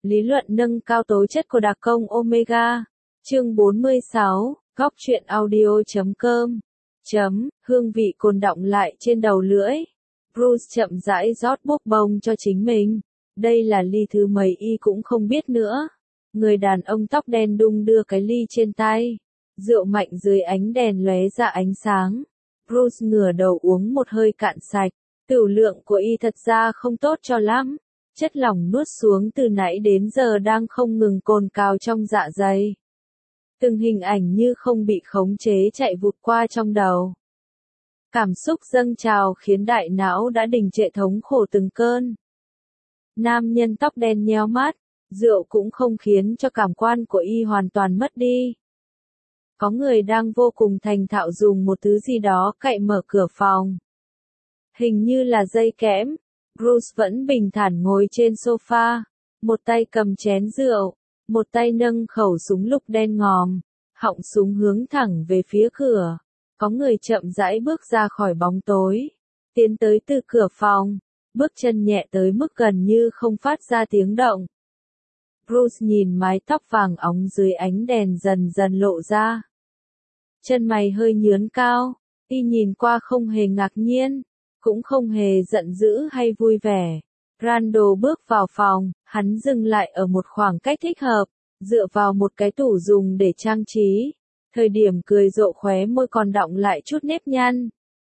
Lý luận nâng cao tố chất của đặc công Omega. Chương 46, góc truyện audio.com. Hương vị cồn đọng lại trên đầu lưỡi. Bruce chậm rãi rót bốc bông cho chính mình. Đây là ly thứ mấy y cũng không biết nữa. Người đàn ông tóc đen đung đưa cái ly trên tay. Rượu mạnh dưới ánh đèn lóe ra ánh sáng. Bruce ngửa đầu uống một hơi cạn sạch. Tửu lượng của y thật ra không tốt cho lắm. Chất lỏng nuốt xuống từ nãy đến giờ đang không ngừng cồn cào trong dạ dày. Từng hình ảnh như không bị khống chế chạy vụt qua trong đầu. Cảm xúc dâng trào khiến đại não đã đình trệ thống khổ từng cơn. Nam nhân tóc đen nheo mắt, rượu cũng không khiến cho cảm quan của y hoàn toàn mất đi. Có người đang vô cùng thành thạo dùng một thứ gì đó cậy mở cửa phòng. Hình như là dây kẽm. Bruce vẫn bình thản ngồi trên sofa, một tay cầm chén rượu, một tay nâng khẩu súng lục đen ngòm, họng súng hướng thẳng về phía cửa. Có người chậm rãi bước ra khỏi bóng tối, tiến tới từ cửa phòng, bước chân nhẹ tới mức gần như không phát ra tiếng động. Bruce nhìn mái tóc vàng óng dưới ánh đèn dần dần lộ ra. Chân mày hơi nhướn cao, y nhìn qua không hề ngạc nhiên, cũng không hề giận dữ hay vui vẻ. Randall bước vào phòng, hắn dừng lại ở một khoảng cách thích hợp, dựa vào một cái tủ dùng để trang trí. Thời điểm cười rộ khóe môi còn đọng lại chút nếp nhăn.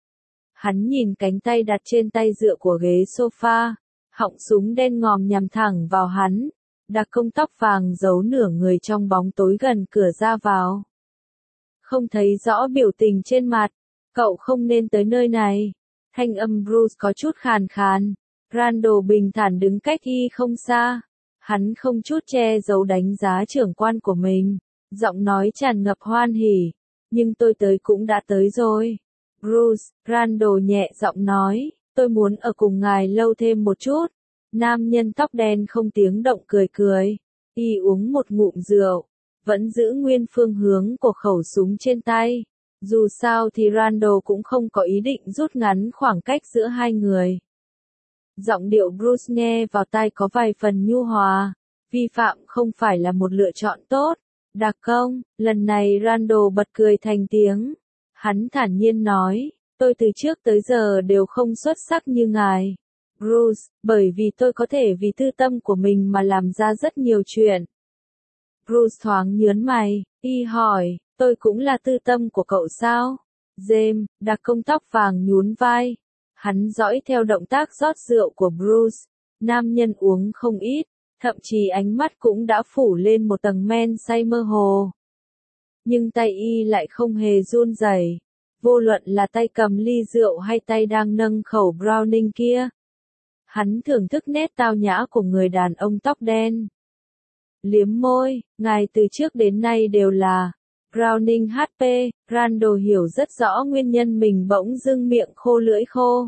Hắn nhìn cánh tay đặt trên tay dựa của ghế sofa, họng súng đen ngòm nhằm thẳng vào hắn. Đặc công tóc vàng giấu nửa người trong bóng tối gần cửa ra vào. Không thấy rõ biểu tình trên mặt, cậu không nên tới nơi này. Thanh âm Bruce có chút khàn khàn. Randall bình thản đứng cách y không xa. Hắn không chút che giấu đánh giá trưởng quan của mình. Giọng nói tràn ngập hoan hỉ. Nhưng tôi tới cũng đã tới rồi. Bruce, Randall nhẹ giọng nói, tôi muốn ở cùng ngài lâu thêm một chút. Nam nhân tóc đen không tiếng động cười cười. Y uống một ngụm rượu. Vẫn giữ nguyên phương hướng của khẩu súng trên tay. Dù sao thì Randall cũng không có ý định rút ngắn khoảng cách giữa hai người. Giọng điệu Bruce nghe vào tai có vài phần nhu hòa. Vi phạm không phải là một lựa chọn tốt. Đặc công, lần này Randall bật cười thành tiếng. Hắn thản nhiên nói, tôi từ trước tới giờ đều không xuất sắc như ngài. Bruce, bởi vì tôi có thể vì tư tâm của mình mà làm ra rất nhiều chuyện. Bruce thoáng nhớn mày, y hỏi, tôi cũng là tư tâm của cậu sao? James, đặc công tóc vàng nhún vai. Hắn dõi theo động tác rót rượu của Bruce. Nam nhân uống không ít, thậm chí ánh mắt cũng đã phủ lên một tầng men say mơ hồ. Nhưng tay y lại không hề run rẩy. Vô luận là tay cầm ly rượu hay tay đang nâng khẩu Browning kia. Hắn thưởng thức nét tao nhã của người đàn ông tóc đen. Liếm môi, ngài từ trước đến nay đều là Browning HP. Randall hiểu rất rõ nguyên nhân mình bỗng dưng miệng khô lưỡi khô.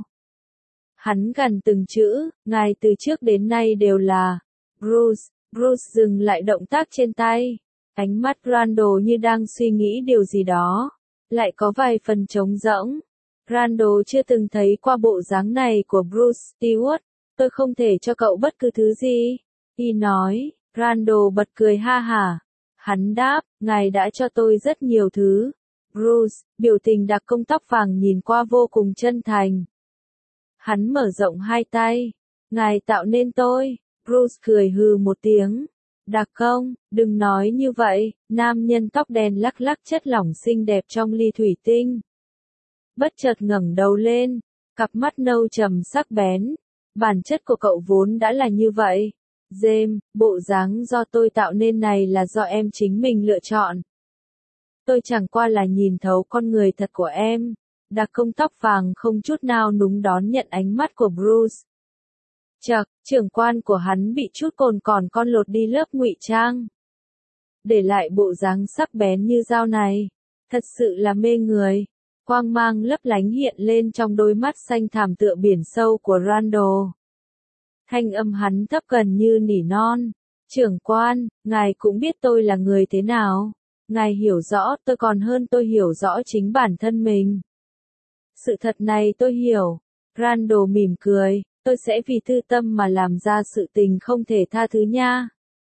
Hắn gần từng chữ, ngài từ trước đến nay đều là Bruce. Bruce dừng lại động tác trên tay. Ánh mắt Randall như đang suy nghĩ điều gì đó. Lại có vài phần trống rỗng. Randall chưa từng thấy qua bộ dáng này của Bruce Stewart. Tôi không thể cho cậu bất cứ thứ gì. Y nói. Randall bật cười ha hả. Hắn đáp, ngài đã cho tôi rất nhiều thứ. Bruce, biểu tình đặc công tóc vàng nhìn qua vô cùng chân thành. Hắn mở rộng hai tay. Ngài tạo nên tôi. Bruce cười hừ một tiếng. Đặc công, đừng nói như vậy. Nam nhân tóc đen lắc lắc chất lỏng xinh đẹp trong ly thủy tinh. Bất chợt ngẩng đầu lên. Cặp mắt nâu trầm sắc bén. Bản chất của cậu vốn đã là như vậy. James, bộ dáng do tôi tạo nên này là do em chính mình lựa chọn. Tôi chẳng qua là nhìn thấu con người thật của em. Đặc công tóc vàng không chút nào núng đón nhận ánh mắt của Bruce. Chậc, trưởng quan của hắn bị chút cồn còn con lột đi lớp ngụy trang. Để lại bộ dáng sắc bén như dao này. Thật sự là mê người. Quang mang lấp lánh hiện lên trong đôi mắt xanh thẳm tựa biển sâu của Randall. Thanh âm hắn thấp gần như nỉ non. Trưởng quan, ngài cũng biết tôi là người thế nào. Ngài hiểu rõ tôi còn hơn tôi hiểu rõ chính bản thân mình. Sự thật này tôi hiểu. Randall mỉm cười, tôi sẽ vì tư tâm mà làm ra sự tình không thể tha thứ nha.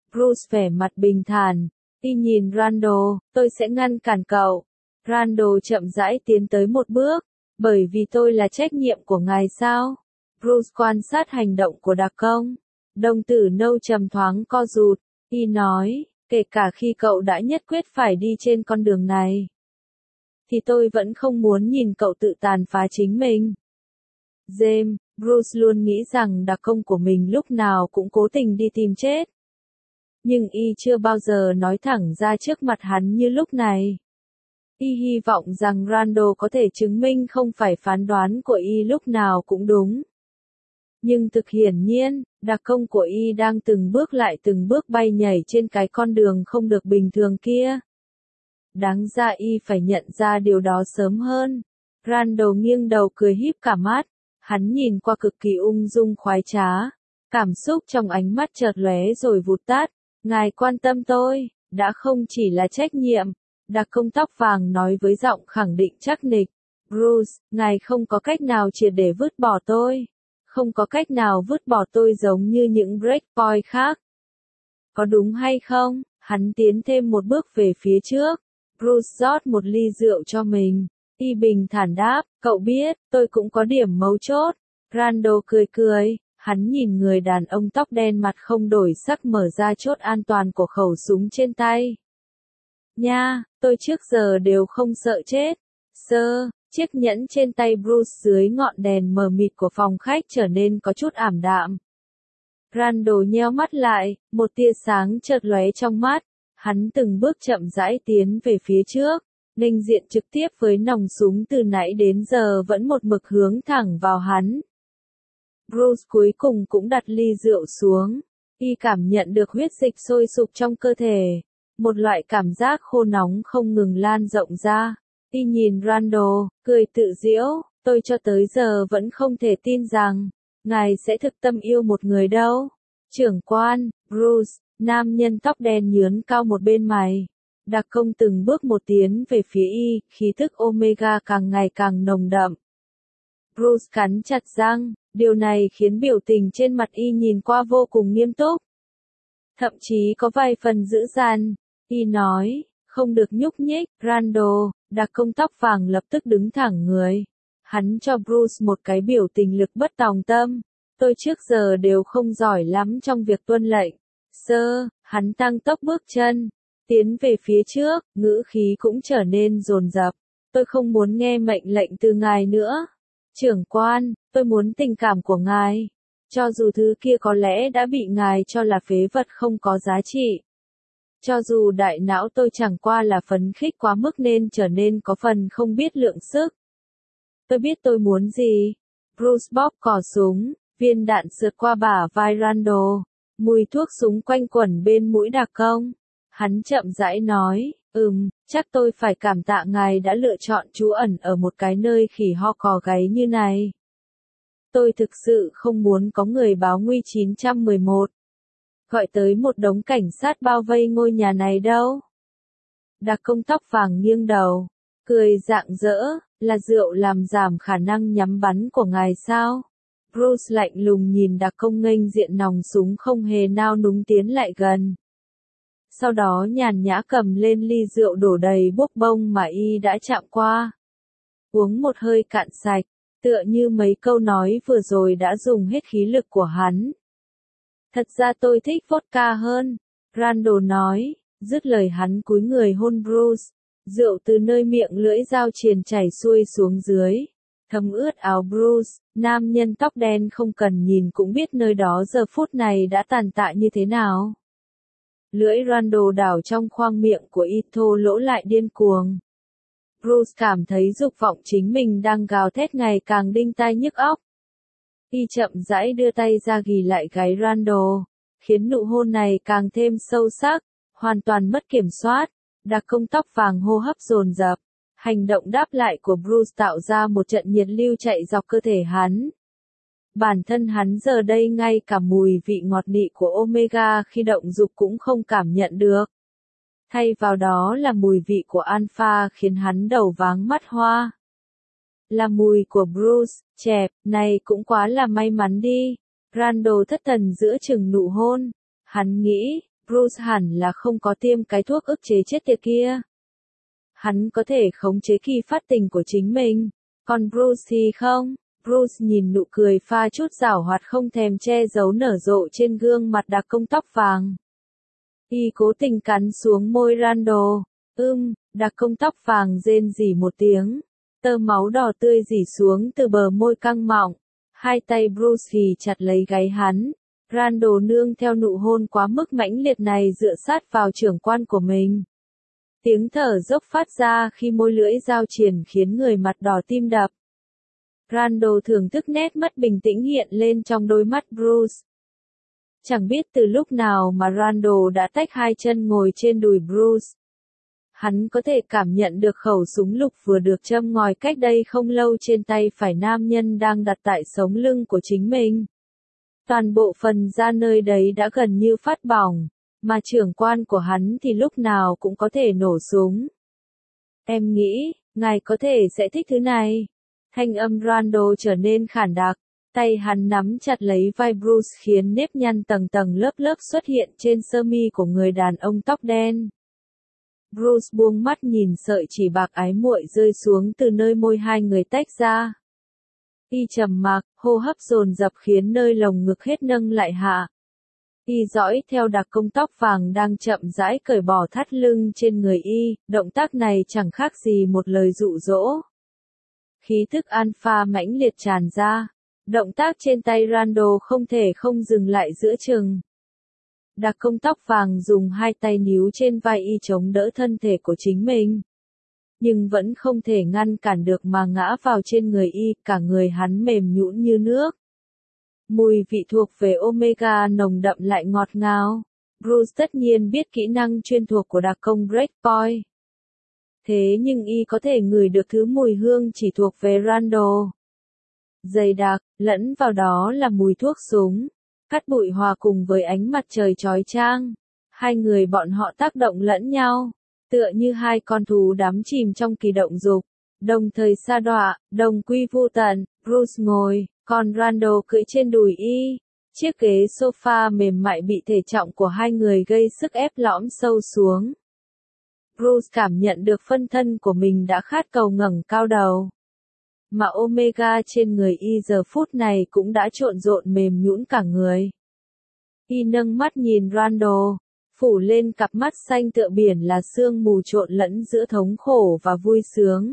Bruce vẻ mặt bình thản. Y nhìn Randall, tôi sẽ ngăn cản cậu. Randall chậm rãi tiến tới một bước. Bởi vì tôi là trách nhiệm của ngài sao? Bruce quan sát hành động của đặc công. Đồng tử nâu trầm thoáng co rụt. Y nói, kể cả khi cậu đã nhất quyết phải đi trên con đường này, thì tôi vẫn không muốn nhìn cậu tự tàn phá chính mình. James, Bruce luôn nghĩ rằng đặc công của mình lúc nào cũng cố tình đi tìm chết. Nhưng y chưa bao giờ nói thẳng ra trước mặt hắn như lúc này. Y hy vọng rằng Randall có thể chứng minh không phải phán đoán của y lúc nào cũng đúng. Nhưng thực hiển nhiên, đặc công của y đang từng bước lại từng bước bay nhảy trên cái con đường không được bình thường kia. Đáng ra y phải nhận ra điều đó sớm hơn. Randall nghiêng đầu cười híp cả mắt. Hắn nhìn qua cực kỳ ung dung khoái trá. Cảm xúc trong ánh mắt chợt lóe rồi vụt tắt. Ngài quan tâm tôi, đã không chỉ là trách nhiệm. Đặc công tóc vàng nói với giọng khẳng định chắc nịch. Bruce, ngài không có cách nào triệt để vứt bỏ tôi. Không có cách nào vứt bỏ tôi giống như những breakpoint khác. Có đúng hay không? Hắn tiến thêm một bước về phía trước. Bruce rót một ly rượu cho mình. Y bình thản đáp, cậu biết, tôi cũng có điểm mấu chốt. Randall cười cười, hắn nhìn người đàn ông tóc đen mặt không đổi sắc mở ra chốt an toàn của khẩu súng trên tay. Nha, tôi trước giờ đều không sợ chết. Sơ, chiếc nhẫn trên tay Bruce dưới ngọn đèn mờ mịt của phòng khách trở nên có chút ảm đạm. Randall nheo mắt lại, một tia sáng chợt lóe trong mắt. Hắn từng bước chậm rãi tiến về phía trước, nghênh diện trực tiếp với nòng súng từ nãy đến giờ vẫn một mực hướng thẳng vào hắn. Bruce cuối cùng cũng đặt ly rượu xuống. Y cảm nhận được huyết dịch sôi sục trong cơ thể. Một loại cảm giác khô nóng không ngừng lan rộng ra. Y nhìn Randall, cười tự giễu, tôi cho tới giờ vẫn không thể tin rằng, ngài sẽ thực tâm yêu một người đâu. Trưởng quan, Bruce, nam nhân tóc đen nhướn cao một bên mày. Đặc công từng bước một tiến về phía y, khí thức Omega càng ngày càng nồng đậm. Bruce cắn chặt răng, điều này khiến biểu tình trên mặt y nhìn qua vô cùng nghiêm túc. Thậm chí có vài phần dữ dằn. Y nói, không được nhúc nhích, Randall. Đặc công tóc vàng lập tức đứng thẳng người. Hắn cho Bruce một cái biểu tình lực bất tòng tâm. Tôi trước giờ đều không giỏi lắm trong việc tuân lệnh. Sơ, hắn tăng tốc bước chân, tiến về phía trước, ngữ khí cũng trở nên dồn dập. Tôi không muốn nghe mệnh lệnh từ ngài nữa. Trưởng quan, tôi muốn tình cảm của ngài. Cho dù thứ kia có lẽ đã bị ngài cho là phế vật không có giá trị. Cho dù đại não tôi chẳng qua là phấn khích quá mức nên trở nên có phần không biết lượng sức. Tôi biết tôi muốn gì. Bruce bóp cò súng, viên đạn sượt qua bả vai Randall. Mùi thuốc súng quanh quẩn bên mũi đặc công. Hắn chậm rãi nói, chắc tôi phải cảm tạ ngài đã lựa chọn trú ẩn ở một cái nơi khỉ ho cò gáy như này. Tôi thực sự không muốn có người báo nguy 911. Gọi tới một đống cảnh sát bao vây ngôi nhà này đâu. Đặc công tóc vàng nghiêng đầu, cười rạng rỡ, là rượu làm giảm khả năng nhắm bắn của ngài sao? Bruce lạnh lùng nhìn đặc công nghênh diện nòng súng không hề nao núng tiến lại gần. Sau đó nhàn nhã cầm lên ly rượu đổ đầy bốc bông mà y đã chạm qua. Uống một hơi cạn sạch, tựa như mấy câu nói vừa rồi đã dùng hết khí lực của hắn. Thật ra tôi thích vodka hơn, Randall nói, dứt lời hắn cúi người hôn Bruce. Rượu từ nơi miệng lưỡi dao triền chảy xuôi xuống dưới. Thấm ướt áo Bruce, nam nhân tóc đen không cần nhìn cũng biết nơi đó giờ phút này đã tàn tạ như thế nào. Lưỡi Randall đảo trong khoang miệng của y thô lỗ lại điên cuồng. Bruce cảm thấy dục vọng chính mình đang gào thét ngày càng đinh tai nhức óc. Y chậm rãi đưa tay ra ghì lại gáy Randall, khiến nụ hôn này càng thêm sâu sắc, hoàn toàn mất kiểm soát. Đặc công tóc vàng hô hấp dồn dập. Hành động đáp lại của Bruce tạo ra một trận nhiệt lưu chạy dọc cơ thể hắn. Bản thân hắn giờ đây ngay cả mùi vị ngọt nị của Omega khi động dục cũng không cảm nhận được. Thay vào đó là mùi vị của Alpha khiến hắn đầu váng mắt hoa. Là mùi của Bruce, chẹp, này cũng quá là may mắn đi. Randall thất thần giữa chừng nụ hôn. Hắn nghĩ, Bruce hẳn là không có tiêm cái thuốc ức chế chết tiệt kia. Hắn có thể khống chế kỳ phát tình của chính mình, còn Bruce thì không. Bruce nhìn nụ cười pha chút giảo hoạt không thèm che giấu nở rộ trên gương mặt đặc công tóc vàng. Y cố tình cắn xuống môi Randall. Đặc công tóc vàng rên rỉ một tiếng. Tơ máu đỏ tươi rỉ xuống từ bờ môi căng mọng. Hai tay Bruce ghì chặt lấy gáy hắn. Randall nương theo nụ hôn quá mức mãnh liệt này dựa sát vào trưởng quan của mình. Tiếng thở dốc phát ra khi môi lưỡi giao triển khiến người mặt đỏ tim đập. Randall thưởng thức nét mất bình tĩnh hiện lên trong đôi mắt Bruce. Chẳng biết từ lúc nào mà Randall đã tách hai chân ngồi trên đùi Bruce. Hắn có thể cảm nhận được khẩu súng lục vừa được châm ngòi cách đây không lâu trên tay phải nam nhân đang đặt tại sống lưng của chính mình. Toàn bộ phần da nơi đấy đã gần như phát bỏng, mà trưởng quan của hắn thì lúc nào cũng có thể nổ súng. Em nghĩ, ngài có thể sẽ thích thứ này. Thanh âm Randall trở nên khản đặc, tay hắn nắm chặt lấy vai Bruce khiến nếp nhăn tầng tầng lớp lớp xuất hiện trên sơ mi của người đàn ông tóc đen. Bruce buông mắt nhìn sợi chỉ bạc ái muội rơi xuống từ nơi môi hai người tách ra. Y trầm mặc, hô hấp dồn dập khiến nơi lồng ngực hết nâng lại hạ. Y dõi theo đặc công tóc vàng đang chậm rãi cởi bỏ thắt lưng trên người y, động tác này chẳng khác gì một lời dụ dỗ. Khí thức alpha mãnh liệt tràn ra, động tác trên tay Randall không thể không dừng lại giữa chừng. Đặc công tóc vàng dùng hai tay níu trên vai y chống đỡ thân thể của chính mình. Nhưng vẫn không thể ngăn cản được mà ngã vào trên người y, cả người hắn mềm nhũn như nước. Mùi vị thuộc về Omega nồng đậm lại ngọt ngào. Bruce tất nhiên biết kỹ năng chuyên thuộc của đặc công Breakpoint. Thế nhưng y có thể ngửi được thứ mùi hương chỉ thuộc về Randall. Dày đặc, lẫn vào đó là mùi thuốc súng. Cát bụi hòa cùng với ánh mặt trời chói chang. Hai người bọn họ tác động lẫn nhau. Tựa như hai con thú đắm chìm trong kỳ động dục. Đồng thời sa đọa, đồng quy vô tận. Bruce ngồi, còn Randall cưỡi trên đùi y. Chiếc ghế sofa mềm mại bị thể trọng của hai người gây sức ép lõm sâu xuống. Bruce cảm nhận được phân thân của mình đã khát cầu ngẩng cao đầu. Mà Omega trên người y giờ phút này cũng đã trộn rộn mềm nhũn cả người. Y nâng mắt nhìn Randall, phủ lên cặp mắt xanh tựa biển là sương mù trộn lẫn giữa thống khổ và vui sướng.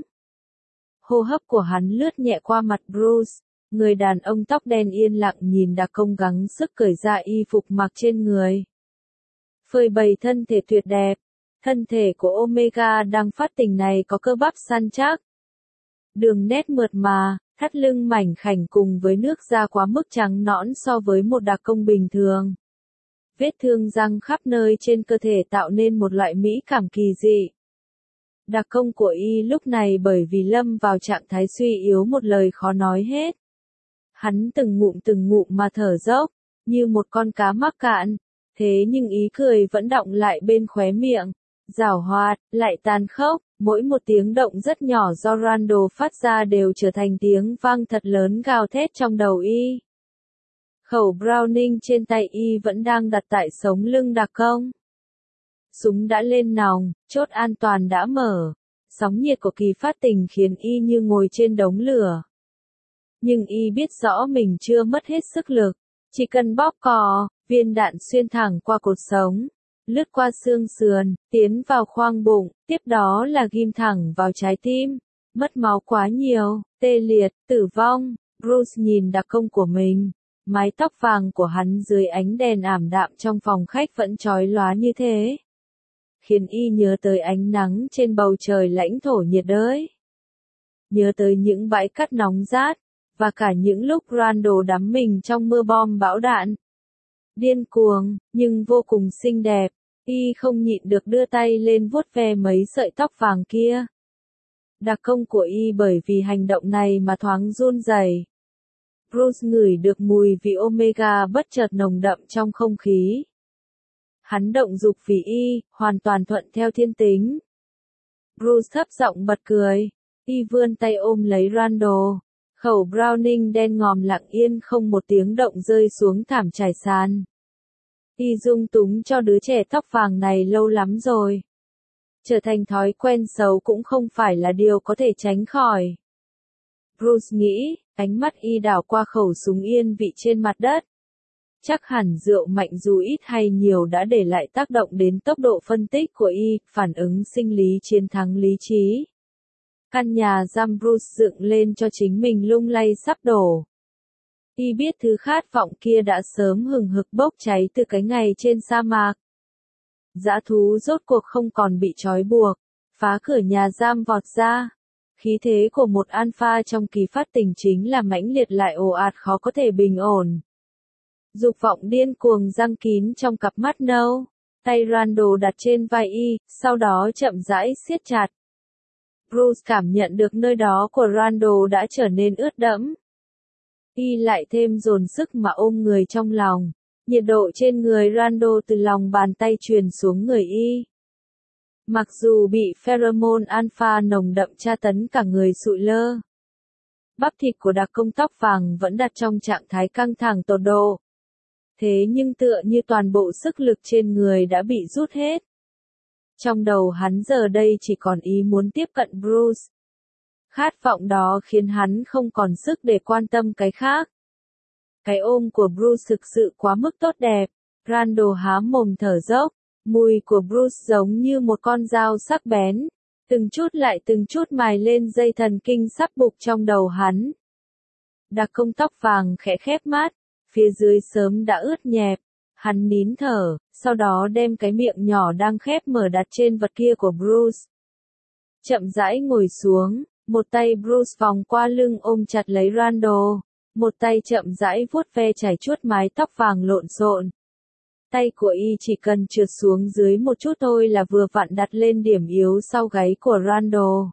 Hô hấp của hắn lướt nhẹ qua mặt Bruce, người đàn ông tóc đen yên lặng nhìn đặc công gắng sức cởi ra y phục mặc trên người. Phơi bày thân thể tuyệt đẹp, thân thể của Omega đang phát tình này có cơ bắp săn chắc. Đường nét mượt mà, thắt lưng mảnh khảnh cùng với nước da quá mức trắng nõn so với một đặc công bình thường. Vết thương răng khắp nơi trên cơ thể tạo nên một loại mỹ cảm kỳ dị. Đặc công của y lúc này bởi vì lâm vào trạng thái suy yếu một lời khó nói hết. Hắn từng ngụm mà thở dốc, như một con cá mắc cạn, thế nhưng ý cười vẫn đọng lại bên khóe miệng. Giảo hoạt, lại tàn khốc, mỗi một tiếng động rất nhỏ do Randall phát ra đều trở thành tiếng vang thật lớn gào thét trong đầu y. Khẩu Browning trên tay y vẫn đang đặt tại sống lưng đặc công. Súng đã lên nòng, chốt an toàn đã mở. Sóng nhiệt của kỳ phát tình khiến y như ngồi trên đống lửa. Nhưng y biết rõ mình chưa mất hết sức lực. Chỉ cần bóp cò, viên đạn xuyên thẳng qua cột sống. Lướt qua xương sườn, tiến vào khoang bụng, tiếp đó là ghim thẳng vào trái tim. Mất máu quá nhiều, tê liệt, tử vong. Bruce nhìn đặc công của mình. Mái tóc vàng của hắn dưới ánh đèn ảm đạm trong phòng khách vẫn chói lóa như thế. Khiến y nhớ tới ánh nắng trên bầu trời lãnh thổ nhiệt đới. Nhớ tới những bãi cát nóng rát, và cả những lúc Randall đắm mình trong mưa bom bão đạn. Điên cuồng, nhưng vô cùng xinh đẹp, y không nhịn được đưa tay lên vuốt ve mấy sợi tóc vàng kia. Đặc công của y bởi vì hành động này mà thoáng run rẩy. Bruce ngửi được mùi vị Omega bất chợt nồng đậm trong không khí. Hắn động dục vì y, hoàn toàn thuận theo thiên tính. Bruce thấp giọng bật cười, y vươn tay ôm lấy Randall. Khẩu Browning đen ngòm lặng yên không một tiếng động rơi xuống thảm trải sàn. Y dung túng cho đứa trẻ tóc vàng này lâu lắm rồi. Trở thành thói quen xấu cũng không phải là điều có thể tránh khỏi. Bruce nghĩ, ánh mắt Y đảo qua khẩu súng yên vị trên mặt đất. Chắc hẳn rượu mạnh dù ít hay nhiều đã để lại tác động đến tốc độ phân tích của Y, phản ứng sinh lý chiến thắng lý trí. Căn nhà giam Bruce dựng lên cho chính mình lung lay sắp đổ. Y biết thứ khát vọng kia đã sớm hừng hực bốc cháy từ cái ngày trên sa mạc. Dã thú rốt cuộc không còn bị trói buộc, phá cửa nhà giam vọt ra. Khí thế của một alpha trong kỳ phát tình chính là mãnh liệt lại ồ ạt khó có thể bình ổn. Dục vọng điên cuồng giăng kín trong cặp mắt nâu, tay Randall đặt trên vai Y, sau đó chậm rãi siết chặt. Bruce cảm nhận được nơi đó của Randall đã trở nên ướt đẫm. Y lại thêm dồn sức mà ôm người trong lòng. Nhiệt độ trên người Randall từ lòng bàn tay truyền xuống người Y. Mặc dù bị pheromone alpha nồng đậm tra tấn cả người sụi lơ. Bắp thịt của đặc công tóc vàng vẫn đặt trong trạng thái căng thẳng tột độ. Thế nhưng tựa như toàn bộ sức lực trên người đã bị rút hết. Trong đầu hắn giờ đây chỉ còn ý muốn tiếp cận Bruce. Khát vọng đó khiến hắn không còn sức để quan tâm cái khác. Cái ôm của Bruce thực sự quá mức tốt đẹp. Randall há mồm thở dốc. Mùi của Bruce giống như một con dao sắc bén. Từng chút lại từng chút mài lên dây thần kinh sắp buộc trong đầu hắn. Đặc công tóc vàng khẽ khép mắt. Phía dưới sớm đã ướt nhẹp. Hắn nín thở, sau đó đem cái miệng nhỏ đang khép mở đặt trên vật kia của Bruce. Chậm rãi ngồi xuống, một tay Bruce vòng qua lưng ôm chặt lấy Randall, một tay chậm rãi vuốt ve chải chuốt mái tóc vàng lộn xộn. Tay của Y chỉ cần trượt xuống dưới một chút thôi là vừa vặn đặt lên điểm yếu sau gáy của Randall.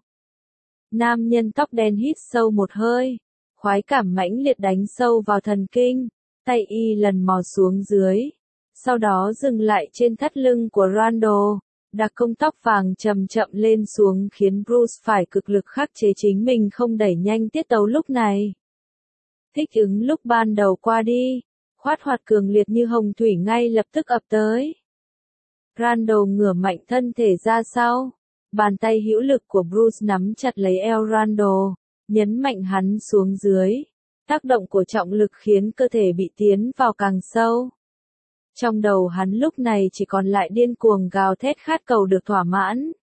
Nam nhân tóc đen hít sâu một hơi, khoái cảm mãnh liệt đánh sâu vào thần kinh, tay Y lần mò xuống dưới. Sau đó dừng lại trên thắt lưng của Randall. Đặc công tóc vàng chậm chậm lên xuống khiến Bruce phải cực lực khắc chế chính mình không đẩy nhanh tiết tấu lúc này. Thích ứng lúc ban đầu qua đi, khoát hoạt cường liệt như hồng thủy ngay lập tức ập tới. Randall ngửa mạnh thân thể ra sau. Bàn tay hữu lực của Bruce nắm chặt lấy eo Randall, nhấn mạnh hắn xuống dưới. Tác động của trọng lực khiến cơ thể bị tiến vào càng sâu. Trong đầu hắn lúc này chỉ còn lại điên cuồng gào thét khát cầu được thỏa mãn.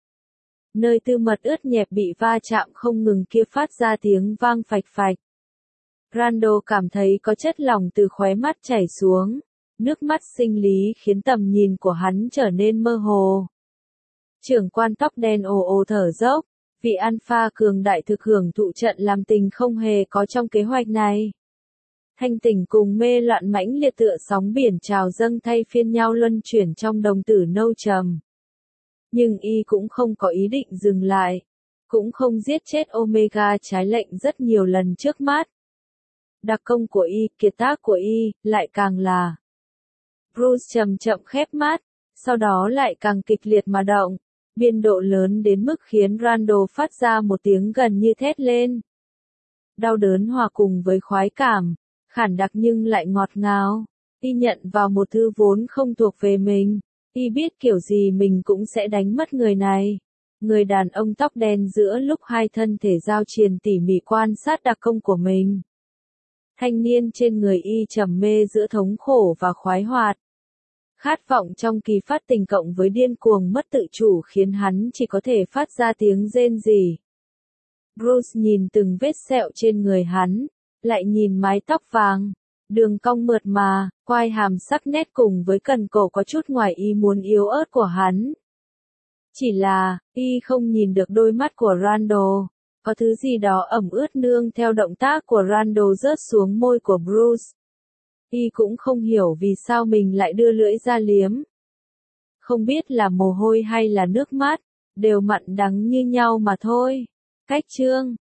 Nơi tư mật ướt nhẹp bị va chạm không ngừng kia phát ra tiếng vang phạch phạch. Randall cảm thấy có chất lỏng từ khóe mắt chảy xuống. Nước mắt sinh lý khiến tầm nhìn của hắn trở nên mơ hồ. Trưởng quan tóc đen ồ ồ thở dốc. Vị alpha cường đại thực hưởng thụ trận làm tình không hề có trong kế hoạch này. Thanh tỉnh cùng mê loạn mãnh liệt tựa sóng biển trào dâng thay phiên nhau luân chuyển trong đồng tử nâu trầm. Nhưng Y cũng không có ý định dừng lại. Cũng không giết chết Omega trái lệnh rất nhiều lần trước mắt. Đặc công của Y, kiệt tác của Y, lại càng là. Bruce chậm chậm khép mắt, sau đó lại càng kịch liệt mà động. Biên độ lớn đến mức khiến Randall phát ra một tiếng gần như thét lên. Đau đớn hòa cùng với khoái cảm. Khản đặc nhưng lại ngọt ngào. Y nhận vào một thứ vốn không thuộc về mình. Y biết kiểu gì mình cũng sẽ đánh mất người này. Người đàn ông tóc đen giữa lúc hai thân thể giao triền tỉ mỉ quan sát đặc công của mình. Thanh niên trên người Y trầm mê giữa thống khổ và khoái hoạt. Khát vọng trong kỳ phát tình cộng với điên cuồng mất tự chủ khiến hắn chỉ có thể phát ra tiếng rên rỉ. Bruce nhìn từng vết sẹo trên người hắn. Lại nhìn mái tóc vàng, đường cong mượt mà, quai hàm sắc nét cùng với cần cổ có chút ngoài ý muốn yếu ớt của hắn. Chỉ là, Y không nhìn được đôi mắt của Randall, có thứ gì đó ẩm ướt nương theo động tác của Randall rớt xuống môi của Bruce. Y cũng không hiểu vì sao mình lại đưa lưỡi ra liếm. Không biết là mồ hôi hay là nước mắt, đều mặn đắng như nhau mà thôi. Cách chương